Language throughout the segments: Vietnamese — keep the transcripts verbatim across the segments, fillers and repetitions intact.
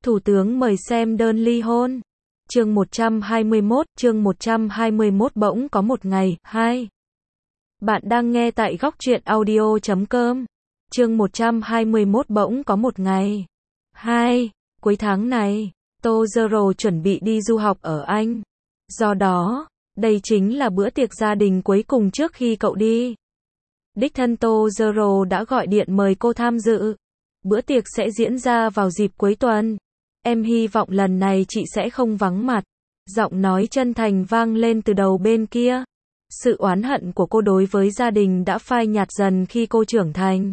Thủ tướng mời xem đơn ly hôn. Chương một trăm hai mươi mốt, chương một trăm hai mươi mốt bỗng có một ngày, hai. Bạn đang nghe tại góc truyện audio chấm com. Chương một trăm hai mươi mốt bỗng có một ngày. hai. Cuối tháng này, Tô Zero chuẩn bị đi du học ở Anh. Do đó, đây chính là bữa tiệc gia đình cuối cùng trước khi cậu đi. Đích thân Tô Zero đã gọi điện mời cô tham dự. Bữa tiệc sẽ diễn ra vào dịp cuối tuần. Em hy vọng lần này chị sẽ không vắng mặt. Giọng nói chân thành vang lên từ đầu bên kia. Sự oán hận của cô đối với gia đình đã phai nhạt dần khi cô trưởng thành.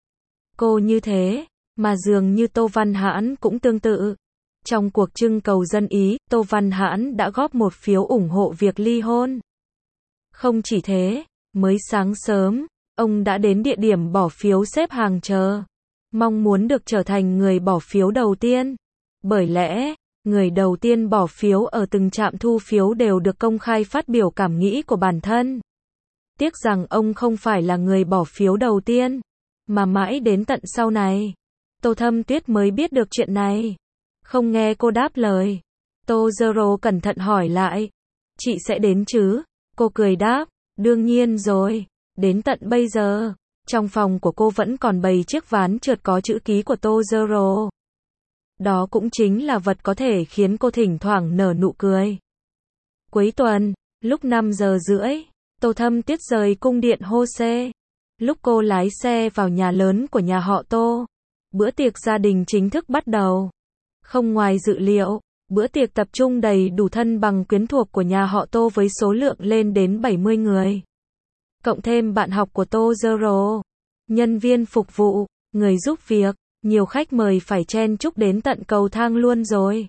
Cô như thế, mà dường như Tô Văn Hãn cũng tương tự. Trong cuộc trưng cầu dân Ý, Tô Văn Hãn đã góp một phiếu ủng hộ việc ly hôn. Không chỉ thế, mới sáng sớm, ông đã đến địa điểm bỏ phiếu xếp hàng chờ. Mong muốn được trở thành người bỏ phiếu đầu tiên. Bởi lẽ, người đầu tiên bỏ phiếu ở từng trạm thu phiếu đều được công khai phát biểu cảm nghĩ của bản thân. Tiếc rằng ông không phải là người bỏ phiếu đầu tiên, mà mãi đến tận sau này, Tô Thâm Tuyết mới biết được chuyện này. Không nghe cô đáp lời, Tô Zero cẩn thận hỏi lại, chị sẽ đến chứ? Cô cười đáp, đương nhiên rồi, đến tận bây giờ, trong phòng của cô vẫn còn bày chiếc ván trượt có chữ ký của Tô Zero. Đó cũng chính là vật có thể khiến cô thỉnh thoảng nở nụ cười. Cuối tuần, lúc năm giờ rưỡi, Tô Thâm Tuyết rời cung điện Hô-xê. Lúc cô lái xe vào nhà lớn của nhà họ Tô, bữa tiệc gia đình chính thức bắt đầu. Không ngoài dự liệu, bữa tiệc tập trung đầy đủ thân bằng quyến thuộc của nhà họ Tô với số lượng lên đến bảy mươi người. Cộng thêm bạn học của Tô Zero, nhân viên phục vụ, người giúp việc, nhiều khách mời phải chen chúc đến tận cầu thang luôn rồi.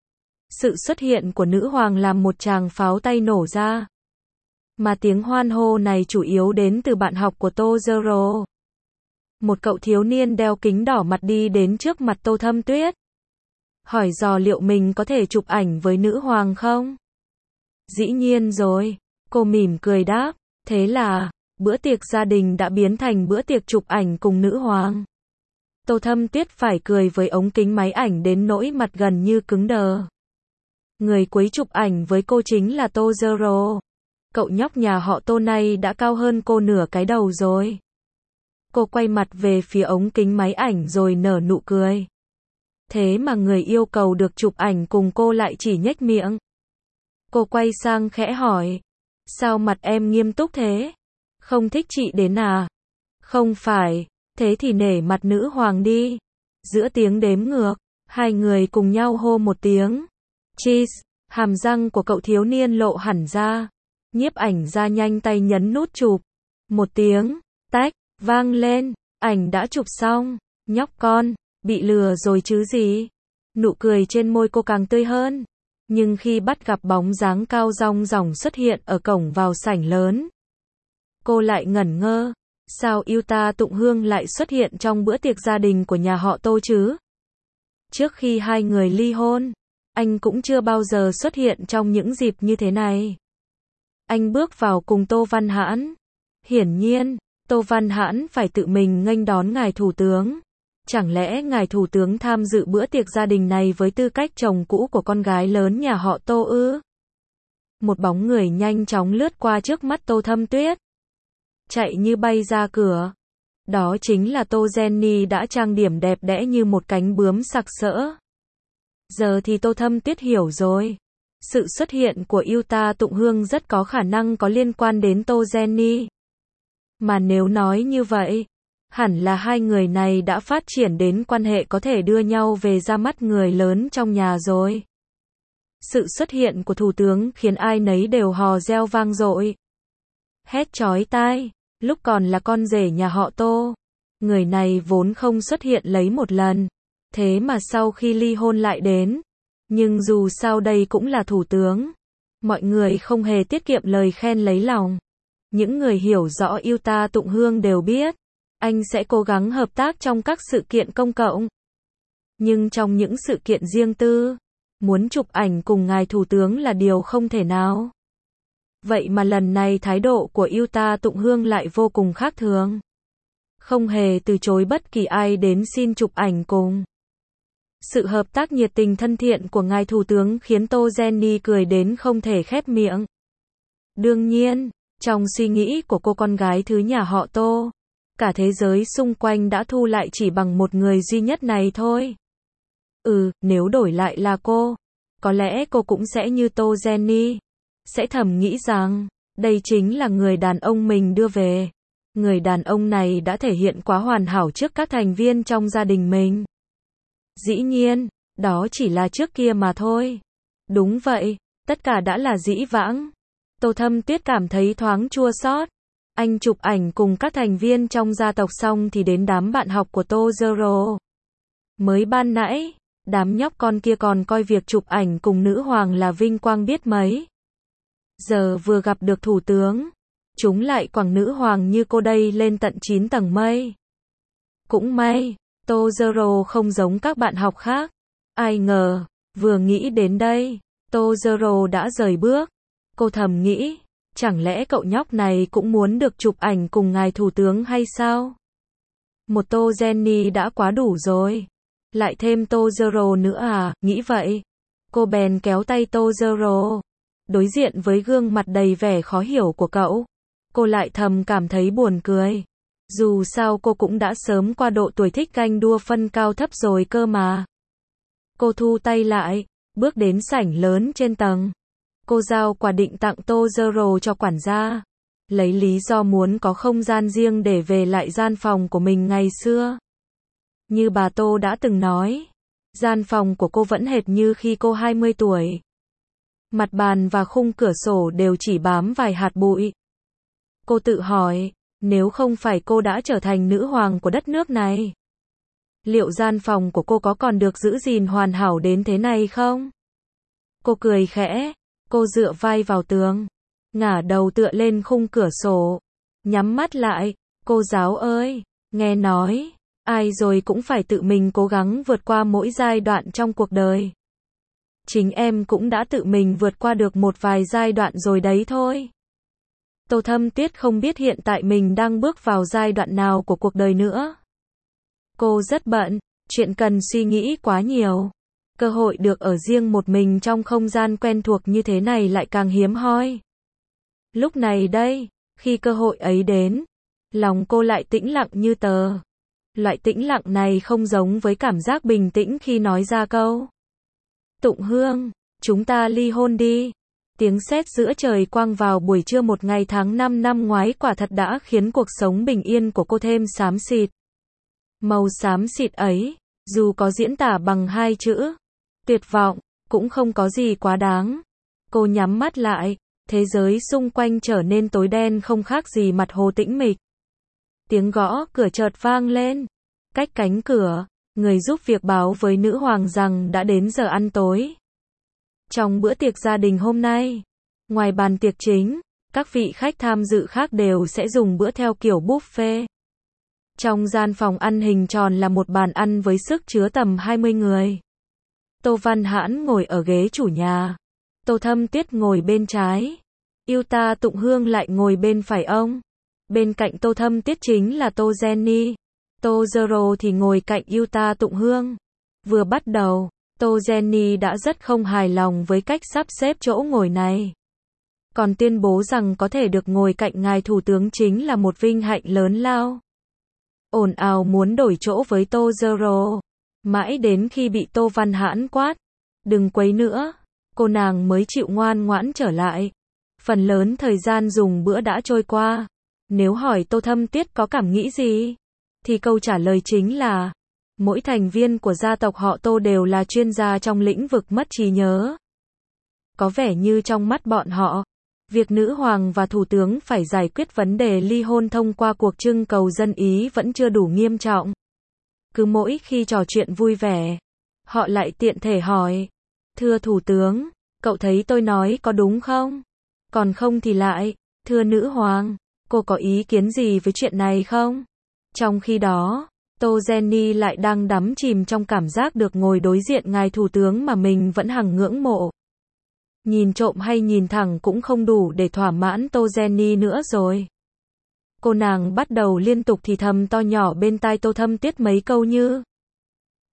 Sự xuất hiện của nữ hoàng làm một tràng pháo tay nổ ra. Mà tiếng hoan hô này chủ yếu đến từ bạn học của Tô Zero. Một cậu thiếu niên đeo kính đỏ mặt đi đến trước mặt Tô Thâm Tuyết. Hỏi dò liệu mình có thể chụp ảnh với nữ hoàng không? Dĩ nhiên rồi, cô mỉm cười đáp. Thế là, bữa tiệc gia đình đã biến thành bữa tiệc chụp ảnh cùng nữ hoàng. Tô Thâm Tuyết phải cười với ống kính máy ảnh đến nỗi mặt gần như cứng đờ. Người cuối chụp ảnh với cô chính là Tô Zero. Cậu nhóc nhà họ Tô này đã cao hơn cô nửa cái đầu rồi. Cô quay mặt về phía ống kính máy ảnh rồi nở nụ cười. Thế mà người yêu cầu được chụp ảnh cùng cô lại chỉ nhếch miệng. Cô quay sang khẽ hỏi. Sao mặt em nghiêm túc thế? Không thích chị đến à? Không phải, thế thì nể mặt nữ hoàng đi. Giữa tiếng đếm ngược, hai người cùng nhau hô một tiếng. Cheese, hàm răng của cậu thiếu niên lộ hẳn ra. Nhiếp ảnh ra nhanh tay nhấn nút chụp. Một tiếng, tách, vang lên, ảnh đã chụp xong. Nhóc con, bị lừa rồi chứ gì? Nụ cười trên môi cô càng tươi hơn. Nhưng khi bắt gặp bóng dáng cao rong ròng xuất hiện ở cổng vào sảnh lớn, cô lại ngẩn ngơ. Sao Yuta Tụng Hương lại xuất hiện trong bữa tiệc gia đình của nhà họ Tô chứ? Trước khi hai người ly hôn, anh cũng chưa bao giờ xuất hiện trong những dịp như thế này. Anh bước vào cùng Tô Văn Hãn. Hiển nhiên, Tô Văn Hãn phải tự mình nghênh đón ngài thủ tướng. Chẳng lẽ ngài thủ tướng tham dự bữa tiệc gia đình này với tư cách chồng cũ của con gái lớn nhà họ Tô ư? Một bóng người nhanh chóng lướt qua trước mắt Tô Thâm Tuyết. Chạy như bay ra cửa. Đó chính là Tô Jenny đã trang điểm đẹp đẽ như một cánh bướm sặc sỡ. Giờ thì Tô Thâm Tuyết hiểu rồi. Sự xuất hiện của Yuta Tụng Hương rất có khả năng có liên quan đến Tô Jenny. Mà nếu nói như vậy, hẳn là hai người này đã phát triển đến quan hệ có thể đưa nhau về ra mắt người lớn trong nhà rồi. Sự xuất hiện của thủ tướng khiến ai nấy đều hò reo vang dội. Hét chói tai, lúc còn là con rể nhà họ Tô. Người này vốn không xuất hiện lấy một lần. Thế mà sau khi ly hôn lại đến. Nhưng dù sao đây cũng là thủ tướng. Mọi người không hề tiết kiệm lời khen lấy lòng. Những người hiểu rõ Yuta Tụng Hương đều biết. Anh sẽ cố gắng hợp tác trong các sự kiện công cộng. Nhưng trong những sự kiện riêng tư, muốn chụp ảnh cùng ngài thủ tướng là điều không thể nào. Vậy mà lần này thái độ của Yuta Tụng Hương lại vô cùng khác thường. Không hề từ chối bất kỳ ai đến xin chụp ảnh cùng. Sự hợp tác nhiệt tình thân thiện của ngài thủ tướng khiến Tô Jenny cười đến không thể khép miệng. Đương nhiên, trong suy nghĩ của cô con gái thứ nhà họ Tô, cả thế giới xung quanh đã thu lại chỉ bằng một người duy nhất này thôi. Ừ, nếu đổi lại là cô, có lẽ cô cũng sẽ như Tô Jenny, sẽ thầm nghĩ rằng, đây chính là người đàn ông mình đưa về. Người đàn ông này đã thể hiện quá hoàn hảo trước các thành viên trong gia đình mình. Dĩ nhiên, đó chỉ là trước kia mà thôi. Đúng vậy, tất cả đã là dĩ vãng. Tô Thâm Tuyết cảm thấy thoáng chua xót. Anh chụp ảnh cùng các thành viên trong gia tộc xong thì đến đám bạn học của Tô Zero. Mới ban nãy, đám nhóc con kia còn coi việc chụp ảnh cùng nữ hoàng là vinh quang biết mấy. Giờ vừa gặp được thủ tướng, chúng lại quẳng nữ hoàng như cô đây lên tận chín tầng mây. Cũng may, Tô Zero không giống các bạn học khác. Ai ngờ, vừa nghĩ đến đây, Tô Zero đã rời bước. Cô thầm nghĩ, chẳng lẽ cậu nhóc này cũng muốn được chụp ảnh cùng ngài thủ tướng hay sao? Một Tô Jenny đã quá đủ rồi. Lại thêm Tô Zero nữa à, nghĩ vậy. Cô bèn kéo tay Tô Zero. Đối diện với gương mặt đầy vẻ khó hiểu của cậu, cô lại thầm cảm thấy buồn cười. Dù sao cô cũng đã sớm qua độ tuổi thích ganh đua phân cao thấp rồi cơ mà. Cô thu tay lại, bước đến sảnh lớn trên tầng. Cô giao quà định tặng Tô Zero cho quản gia, lấy lý do muốn có không gian riêng để về lại gian phòng của mình ngày xưa. Như bà Tô đã từng nói, gian phòng của cô vẫn hệt như khi cô hai mươi tuổi. Mặt bàn và khung cửa sổ đều chỉ bám vài hạt bụi. Cô tự hỏi, nếu không phải cô đã trở thành nữ hoàng của đất nước này, liệu gian phòng của cô có còn được giữ gìn hoàn hảo đến thế này không? Cô cười khẽ, cô dựa vai vào tường, ngả đầu tựa lên khung cửa sổ, nhắm mắt lại. Cô giáo ơi, nghe nói, ai rồi cũng phải tự mình cố gắng vượt qua mỗi giai đoạn trong cuộc đời. Chính em cũng đã tự mình vượt qua được một vài giai đoạn rồi đấy thôi. Tô Thâm Tuyết không biết hiện tại mình đang bước vào giai đoạn nào của cuộc đời nữa. Cô rất bận, chuyện cần suy nghĩ quá nhiều. Cơ hội được ở riêng một mình trong không gian quen thuộc như thế này lại càng hiếm hoi. Lúc này đây, khi cơ hội ấy đến, lòng cô lại tĩnh lặng như tờ. Loại tĩnh lặng này không giống với cảm giác bình tĩnh khi nói ra câu Tụng Hương, chúng ta ly hôn đi. Tiếng sét giữa trời quang vào buổi trưa một ngày tháng năm năm ngoái quả thật đã khiến cuộc sống bình yên của cô thêm xám xịt. Màu xám xịt ấy, dù có diễn tả bằng hai chữ, tuyệt vọng, cũng không có gì quá đáng. Cô nhắm mắt lại, thế giới xung quanh trở nên tối đen không khác gì mặt hồ tĩnh mịch. Tiếng gõ cửa chợt vang lên. Cách cánh cửa, người giúp việc báo với nữ hoàng rằng đã đến giờ ăn tối. Trong bữa tiệc gia đình hôm nay, ngoài bàn tiệc chính, các vị khách tham dự khác đều sẽ dùng bữa theo kiểu buffet. Trong gian phòng ăn hình tròn là một bàn ăn với sức chứa tầm hai mươi người. Tô Văn Hãn ngồi ở ghế chủ nhà. Tô Thâm Tuyết ngồi bên trái. Yuta Tụng Hương lại ngồi bên phải ông. Bên cạnh Tô Thâm Tuyết chính là Tô Jenny. Tô Zero thì ngồi cạnh Yuta Tụng Hương. Vừa bắt đầu, Tô Jenny đã rất không hài lòng với cách sắp xếp chỗ ngồi này. Còn tuyên bố rằng có thể được ngồi cạnh ngài thủ tướng chính là một vinh hạnh lớn lao. Ồn ào muốn đổi chỗ với Tô Zero. Mãi đến khi bị Tô Văn Hãn quát, đừng quấy nữa, cô nàng mới chịu ngoan ngoãn trở lại. Phần lớn thời gian dùng bữa đã trôi qua. Nếu hỏi Tô Thâm Tuyết có cảm nghĩ gì, thì câu trả lời chính là, mỗi thành viên của gia tộc họ Tô đều là chuyên gia trong lĩnh vực mất trí nhớ. Có vẻ như trong mắt bọn họ, việc nữ hoàng và thủ tướng phải giải quyết vấn đề ly hôn thông qua cuộc trưng cầu dân ý vẫn chưa đủ nghiêm trọng. Cứ mỗi khi trò chuyện vui vẻ, họ lại tiện thể hỏi, thưa thủ tướng, cậu thấy tôi nói có đúng không? Còn không thì lại, thưa nữ hoàng, cô có ý kiến gì với chuyện này không? Trong khi đó, Tô Jenny lại đang đắm chìm trong cảm giác được ngồi đối diện ngài thủ tướng mà mình vẫn hằng ngưỡng mộ. Nhìn trộm hay nhìn thẳng cũng không đủ để thỏa mãn Tô Jenny nữa rồi. Cô nàng bắt đầu liên tục thì thầm to nhỏ bên tai Tô Thâm Tuyết mấy câu như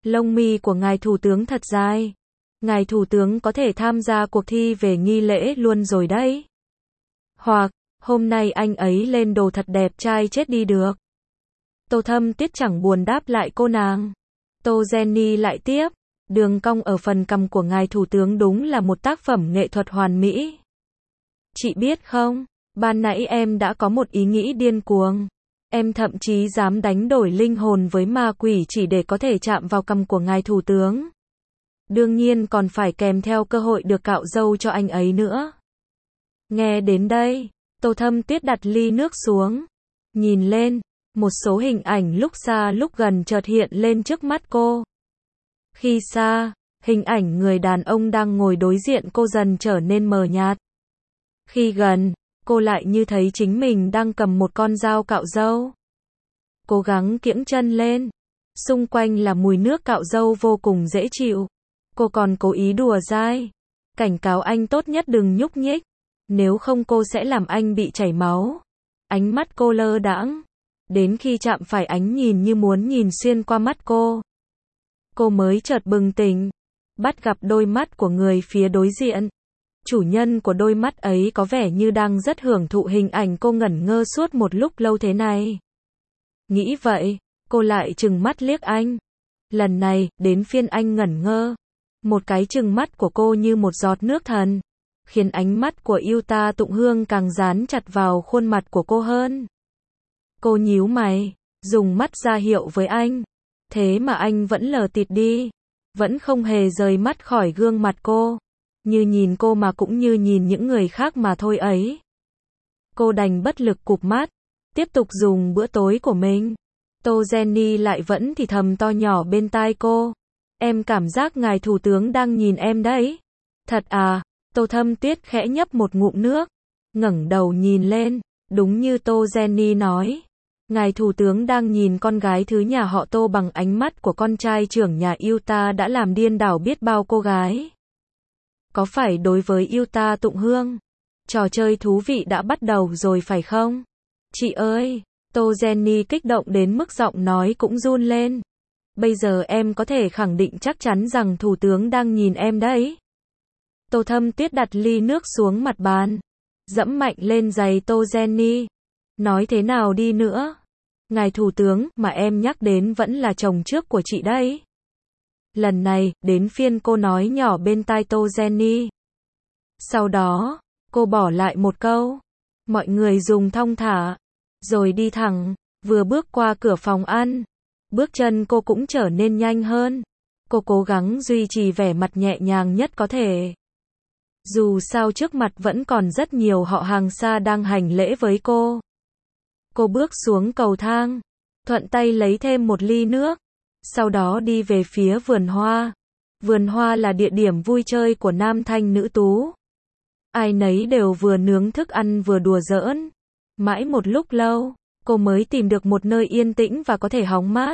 Lông mi của ngài thủ tướng thật dài. Ngài thủ tướng có thể tham gia cuộc thi về nghi lễ luôn rồi đấy. Hoặc, hôm nay anh ấy lên đồ thật đẹp trai chết đi được. Tô Thâm Tuyết chẳng buồn đáp lại cô nàng. Tô Jenny lại tiếp, đường cong ở phần cằm của ngài thủ tướng đúng là một tác phẩm nghệ thuật hoàn mỹ. Chị biết không, ban nãy em đã có một ý nghĩ điên cuồng. Em thậm chí dám đánh đổi linh hồn với ma quỷ chỉ để có thể chạm vào cằm của ngài thủ tướng. Đương nhiên còn phải kèm theo cơ hội được cạo râu cho anh ấy nữa. Nghe đến đây, Tô Thâm Tuyết đặt ly nước xuống. Nhìn lên, một số hình ảnh lúc xa lúc gần chợt hiện lên trước mắt cô. Khi xa, hình ảnh người đàn ông đang ngồi đối diện cô dần trở nên mờ nhạt. Khi gần, cô lại như thấy chính mình đang cầm một con dao cạo râu. Cố gắng kiễng chân lên. Xung quanh là mùi nước cạo râu vô cùng dễ chịu. Cô còn cố ý đùa dai. Cảnh cáo anh tốt nhất đừng nhúc nhích. Nếu không cô sẽ làm anh bị chảy máu. Ánh mắt cô lơ đãng. Đến khi chạm phải ánh nhìn như muốn nhìn xuyên qua mắt cô. Cô mới chợt bừng tỉnh. Bắt gặp đôi mắt của người phía đối diện. Chủ nhân của đôi mắt ấy có vẻ như đang rất hưởng thụ hình ảnh cô ngẩn ngơ suốt một lúc lâu thế này. Nghĩ vậy, cô lại trừng mắt liếc anh. Lần này, đến phiên anh ngẩn ngơ. Một cái trừng mắt của cô như một giọt nước thần, khiến ánh mắt của Yuta Tụng Hương càng dán chặt vào khuôn mặt của cô hơn. Cô nhíu mày, dùng mắt ra hiệu với anh. Thế mà anh vẫn lờ tịt đi, vẫn không hề rời mắt khỏi gương mặt cô. Như nhìn cô mà cũng như nhìn những người khác mà thôi ấy. Cô đành bất lực cụp mắt, tiếp tục dùng bữa tối của mình. Tô Jenny lại vẫn thì thầm to nhỏ bên tai cô. Em cảm giác ngài thủ tướng đang nhìn em đấy. Thật à? Tô Thâm Tuyết khẽ nhấp một ngụm nước, ngẩng đầu nhìn lên, đúng như Tô Jenny nói. Ngài thủ tướng đang nhìn con gái thứ nhà họ Tô bằng ánh mắt của con trai trưởng nhà Yuta đã làm điên đảo biết bao cô gái. Có phải đối với Yuta Tụng Hương, trò chơi thú vị đã bắt đầu rồi phải không? Chị ơi, Tô Jenny kích động đến mức giọng nói cũng run lên. Bây giờ em có thể khẳng định chắc chắn rằng thủ tướng đang nhìn em đấy. Tô Thâm Tuyết đặt ly nước xuống mặt bàn, dẫm mạnh lên giày Tô Jenny. Nói thế nào đi nữa, ngài thủ tướng mà em nhắc đến vẫn là chồng trước của chị đấy. Lần này, đến phiên cô nói nhỏ bên tai Tô Jenny. Sau đó, cô bỏ lại một câu. Mọi người dùng thong thả, rồi đi thẳng, vừa bước qua cửa phòng ăn. Bước chân cô cũng trở nên nhanh hơn. Cô cố gắng duy trì vẻ mặt nhẹ nhàng nhất có thể. Dù sao trước mặt vẫn còn rất nhiều họ hàng xa đang hành lễ với cô. Cô bước xuống cầu thang, thuận tay lấy thêm một ly nước. Sau đó đi về phía vườn hoa. Vườn hoa là địa điểm vui chơi của nam thanh nữ tú. Ai nấy đều vừa nướng thức ăn vừa đùa giỡn. Mãi một lúc lâu, cô mới tìm được một nơi yên tĩnh và có thể hóng mát.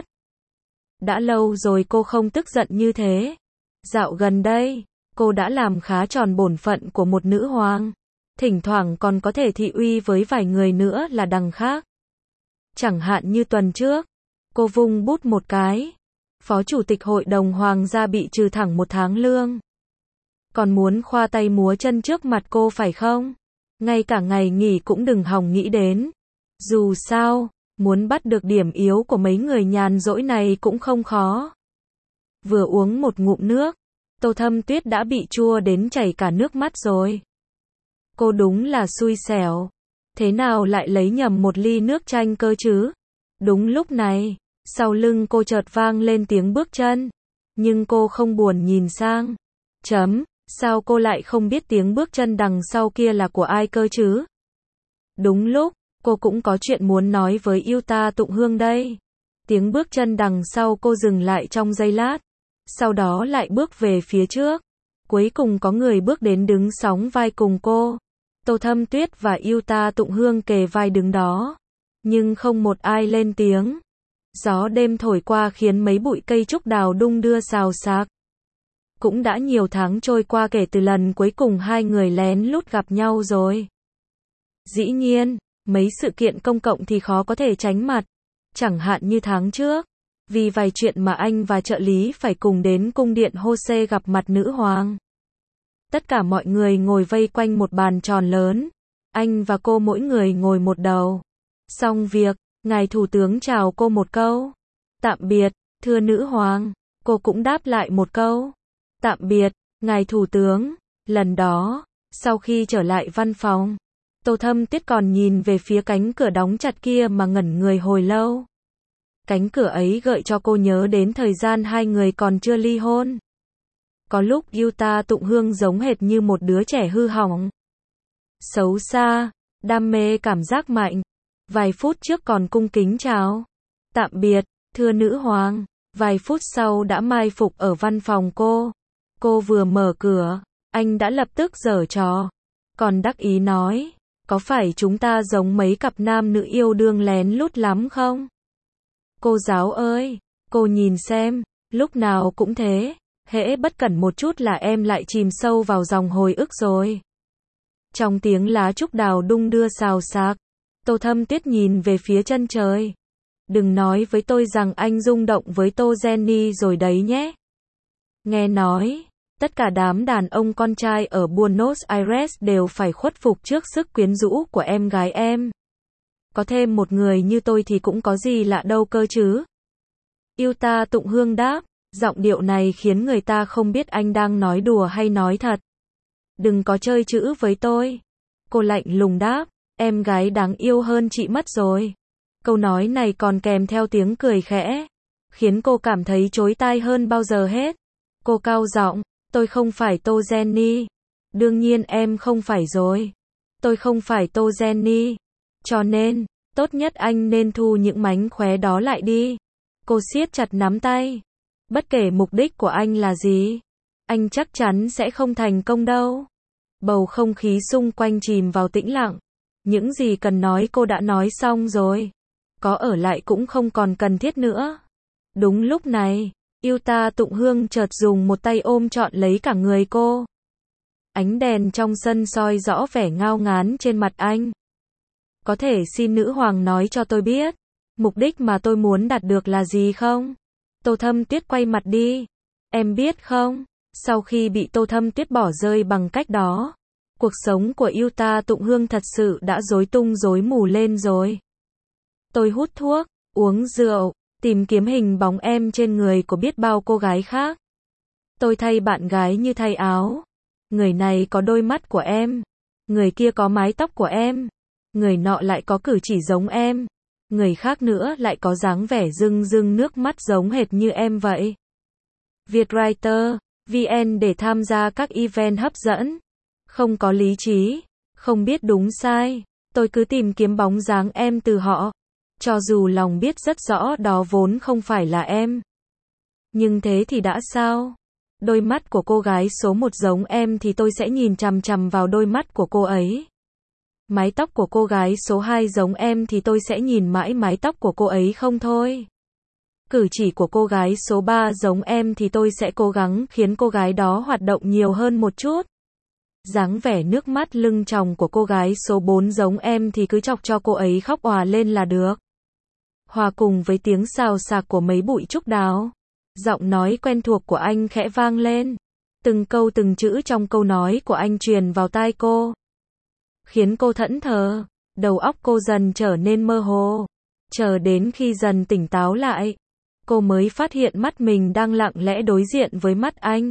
Đã lâu rồi cô không tức giận như thế. Dạo gần đây, cô đã làm khá tròn bổn phận của một nữ hoàng. Thỉnh thoảng còn có thể thị uy với vài người nữa là đằng khác. Chẳng hạn như tuần trước, cô vung bút một cái. Phó chủ tịch hội đồng hoàng gia bị trừ thẳng một tháng lương. Còn muốn khoa tay múa chân trước mặt cô phải không? Ngay cả ngày nghỉ cũng đừng hòng nghĩ đến. Dù sao, muốn bắt được điểm yếu của mấy người nhàn rỗi này cũng không khó. Vừa uống một ngụm nước, Tô Thâm Tuyết đã bị chua đến chảy cả nước mắt rồi. Cô đúng là xui xẻo. Thế nào lại lấy nhầm một ly nước chanh cơ chứ? Đúng lúc này, sau lưng cô chợt vang lên tiếng bước chân. Nhưng cô không buồn nhìn sang. Chấm, sao cô lại không biết tiếng bước chân đằng sau kia là của ai cơ chứ? Đúng lúc, cô cũng có chuyện muốn nói với Yuta Tụng Hương đây. Tiếng bước chân đằng sau cô dừng lại trong giây lát. Sau đó lại bước về phía trước. Cuối cùng có người bước đến đứng sóng vai cùng cô. Tô Thâm Tuyết và Yuta Tụng Hương kề vai đứng đó. Nhưng không một ai lên tiếng. Gió đêm thổi qua khiến mấy bụi cây trúc đào đung đưa xào xạc. Cũng đã nhiều tháng trôi qua kể từ lần cuối cùng hai người lén lút gặp nhau rồi. Dĩ nhiên, mấy sự kiện công cộng thì khó có thể tránh mặt. Chẳng hạn như tháng trước, Vì vài chuyện mà anh và trợ lý phải cùng đến cung điện Jose gặp mặt nữ hoàng. Tất cả mọi người ngồi vây quanh một bàn tròn lớn. Anh và cô mỗi người ngồi một đầu. Xong việc, ngài thủ tướng chào cô một câu. Tạm biệt, thưa nữ hoàng. Cô cũng đáp lại một câu. Tạm biệt, ngài thủ tướng. Lần đó, sau khi trở lại văn phòng, Tô Thâm Tuyết còn nhìn về phía cánh cửa đóng chặt kia mà ngẩn người hồi lâu. Cánh cửa ấy gợi cho cô nhớ đến thời gian hai người còn chưa ly hôn. Có lúc Yuta Tụng Hương giống hệt như một đứa trẻ hư hỏng. Xấu xa, đam mê cảm giác mạnh. Vài phút trước còn cung kính chào. Tạm biệt, thưa nữ hoàng. Vài phút sau đã mai phục ở văn phòng cô. Cô vừa mở cửa, anh đã lập tức giở trò. Còn đắc ý nói, có phải chúng ta giống mấy cặp nam nữ yêu đương lén lút lắm không? Cô giáo ơi, cô nhìn xem, lúc nào cũng thế, hễ bất cẩn một chút là em lại chìm sâu vào dòng hồi ức rồi. Trong tiếng lá trúc đào đung đưa xào xạc, Tô Thâm Tuyết nhìn về phía chân trời. Đừng nói với tôi rằng anh rung động với Tô Jenny rồi đấy nhé. Nghe nói, tất cả đám đàn ông con trai ở Buenos Aires đều phải khuất phục trước sức quyến rũ của em gái em. Có thêm một người như tôi thì cũng có gì lạ đâu cơ chứ. Yuta Tụng Hương đáp, giọng điệu này khiến người ta không biết anh đang nói đùa hay nói thật. Đừng có chơi chữ với tôi. Cô lạnh lùng đáp, em gái đáng yêu hơn chị mất rồi. Câu nói này còn kèm theo tiếng cười khẽ, khiến cô cảm thấy chói tai hơn bao giờ hết. Cô cao giọng, tôi không phải Tô Jenny. Đương nhiên em không phải rồi. Tôi không phải Tô Jenny. Cho nên, tốt nhất anh nên thu những mánh khóe đó lại đi. Cô siết chặt nắm tay. Bất kể mục đích của anh là gì, anh chắc chắn sẽ không thành công đâu. Bầu không khí xung quanh chìm vào tĩnh lặng. Những gì cần nói cô đã nói xong rồi. Có ở lại cũng không còn cần thiết nữa. Đúng lúc này, Yuta Tụng Hương chợt dùng một tay ôm trọn lấy cả người cô. Ánh đèn trong sân soi rõ vẻ ngao ngán trên mặt anh. Có thể xin nữ hoàng nói cho tôi biết, mục đích mà tôi muốn đạt được là gì không? Tô Thâm Tuyết quay mặt đi. Em biết không, sau khi bị Tô Thâm Tuyết bỏ rơi bằng cách đó, cuộc sống của Yuta Tụng Hương thật sự đã rối tung rối mù lên rồi. Tôi hút thuốc, uống rượu, tìm kiếm hình bóng em trên người của biết bao cô gái khác. Tôi thay bạn gái như thay áo. Người này có đôi mắt của em. Người kia có mái tóc của em. Người nọ lại có cử chỉ giống em. Người khác nữa lại có dáng vẻ rưng rưng nước mắt giống hệt như em vậy. Vietwriter, vê en để tham gia các event hấp dẫn. Không có lý trí, không biết đúng sai. Tôi cứ tìm kiếm bóng dáng em từ họ. Cho dù lòng biết rất rõ đó vốn không phải là em. Nhưng thế thì đã sao? Đôi mắt của cô gái số một giống em thì tôi sẽ nhìn chằm chằm vào đôi mắt của cô ấy. Mái tóc của cô gái số hai giống em thì tôi sẽ nhìn mãi mái tóc của cô ấy không thôi. Cử chỉ của cô gái số ba giống em thì tôi sẽ cố gắng khiến cô gái đó hoạt động nhiều hơn một chút. Dáng vẻ nước mắt lưng tròng của cô gái số bốn giống em thì cứ chọc cho cô ấy khóc òa lên là được. Hòa cùng với tiếng xào xạc của mấy bụi trúc đào, giọng nói quen thuộc của anh khẽ vang lên. Từng câu từng chữ trong câu nói của anh truyền vào tai cô, khiến cô thẫn thờ, đầu óc cô dần trở nên mơ hồ. Chờ đến khi dần tỉnh táo lại, cô mới phát hiện mắt mình đang lặng lẽ đối diện với mắt anh.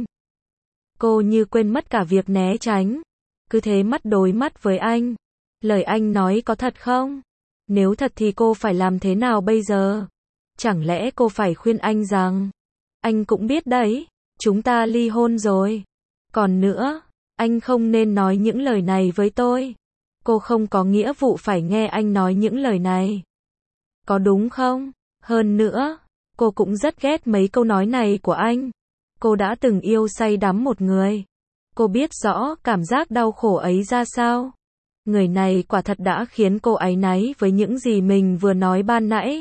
Cô như quên mất cả việc né tránh, cứ thế mắt đối mắt với anh. Lời anh nói có thật không? Nếu thật thì cô phải làm thế nào bây giờ? Chẳng lẽ cô phải khuyên anh rằng, anh cũng biết đấy, chúng ta ly hôn rồi. Còn nữa, anh không nên nói những lời này với tôi. Cô không có nghĩa vụ phải nghe anh nói những lời này. Có đúng không? Hơn nữa, cô cũng rất ghét mấy câu nói này của anh. Cô đã từng yêu say đắm một người. Cô biết rõ cảm giác đau khổ ấy ra sao. Người này quả thật đã khiến cô áy náy với những gì mình vừa nói ban nãy.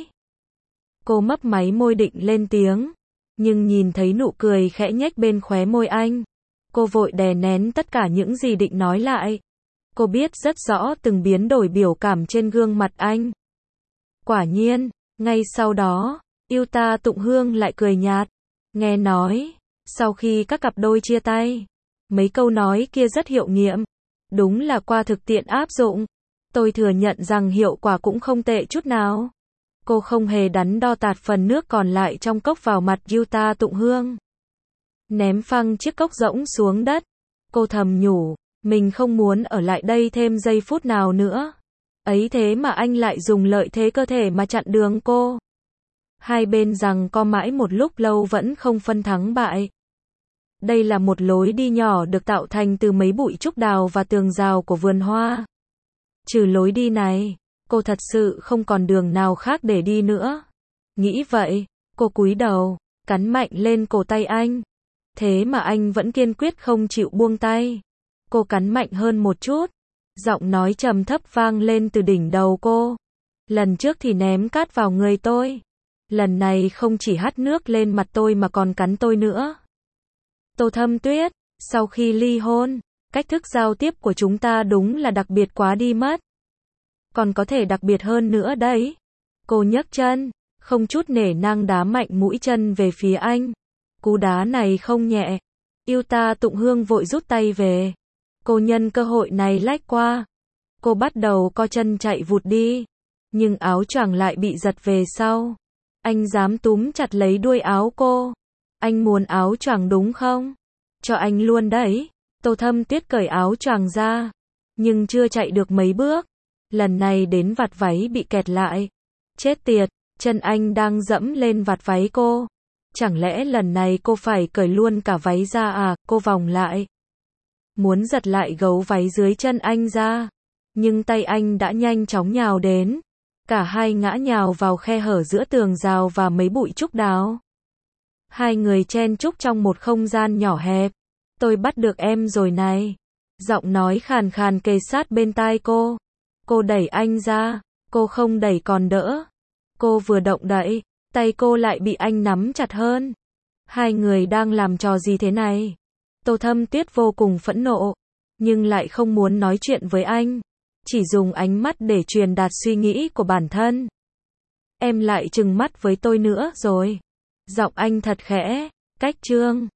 Cô mấp máy môi định lên tiếng, nhưng nhìn thấy nụ cười khẽ nhếch bên khóe môi anh. Cô vội đè nén tất cả những gì định nói lại. Cô biết rất rõ từng biến đổi biểu cảm trên gương mặt anh. Quả nhiên, ngay sau đó, Yuta Tụng Hương lại cười nhạt. Nghe nói, sau khi các cặp đôi chia tay, mấy câu nói kia rất hiệu nghiệm. Đúng là qua thực tiễn áp dụng. Tôi thừa nhận rằng hiệu quả cũng không tệ chút nào. Cô không hề đắn đo tạt phần nước còn lại trong cốc vào mặt Yuta Tụng Hương. Ném phăng chiếc cốc rỗng xuống đất. Cô thầm nhủ, mình không muốn ở lại đây thêm giây phút nào nữa. Ấy thế mà anh lại dùng lợi thế cơ thể mà chặn đường cô. Hai bên giằng co mãi một lúc lâu vẫn không phân thắng bại. Đây là một lối đi nhỏ được tạo thành từ mấy bụi trúc đào và tường rào của vườn hoa. Trừ lối đi này, cô thật sự không còn đường nào khác để đi nữa. Nghĩ vậy, cô cúi đầu, cắn mạnh lên cổ tay anh. Thế mà anh vẫn kiên quyết không chịu buông tay. Cô cắn mạnh hơn một chút. Giọng nói trầm thấp vang lên từ đỉnh đầu cô. Lần trước thì ném cát vào người tôi. Lần này không chỉ hắt nước lên mặt tôi mà còn cắn tôi nữa. Tô Thâm Tuyết, sau khi ly hôn, cách thức giao tiếp của chúng ta đúng là đặc biệt quá đi mất. Còn có thể đặc biệt hơn nữa đấy. Cô nhấc chân, không chút nể nang đá mạnh mũi chân về phía anh. Cú đá này không nhẹ. Yuta Tụng Hương vội rút tay về. Cô nhân cơ hội này lách qua. Cô bắt đầu co chân chạy vụt đi. Nhưng áo choàng lại bị giật về sau. Anh dám túm chặt lấy đuôi áo cô. Anh muốn áo choàng đúng không? Cho anh luôn đấy. Tô Thâm Tuyết cởi áo choàng ra. Nhưng chưa chạy được mấy bước. Lần này đến vạt váy bị kẹt lại. Chết tiệt, chân anh đang dẫm lên vạt váy cô. Chẳng lẽ lần này cô phải cởi luôn cả váy ra à? Cô vòng lại. Muốn giật lại gấu váy dưới chân anh ra. Nhưng tay anh đã nhanh chóng nhào đến. Cả hai ngã nhào vào khe hở giữa tường rào và mấy bụi trúc đào. Hai người chen chúc trong một không gian nhỏ hẹp. Tôi bắt được em rồi này. Giọng nói khàn khàn kề sát bên tai cô. Cô đẩy anh ra. Cô không đẩy còn đỡ. Cô vừa động đậy, tay cô lại bị anh nắm chặt hơn. Hai người đang làm trò gì thế này? Tô Thâm Tuyết vô cùng phẫn nộ. Nhưng lại không muốn nói chuyện với anh. Chỉ dùng ánh mắt để truyền đạt suy nghĩ của bản thân. Em lại trừng mắt với tôi nữa rồi. Giọng anh thật khẽ, cách trương.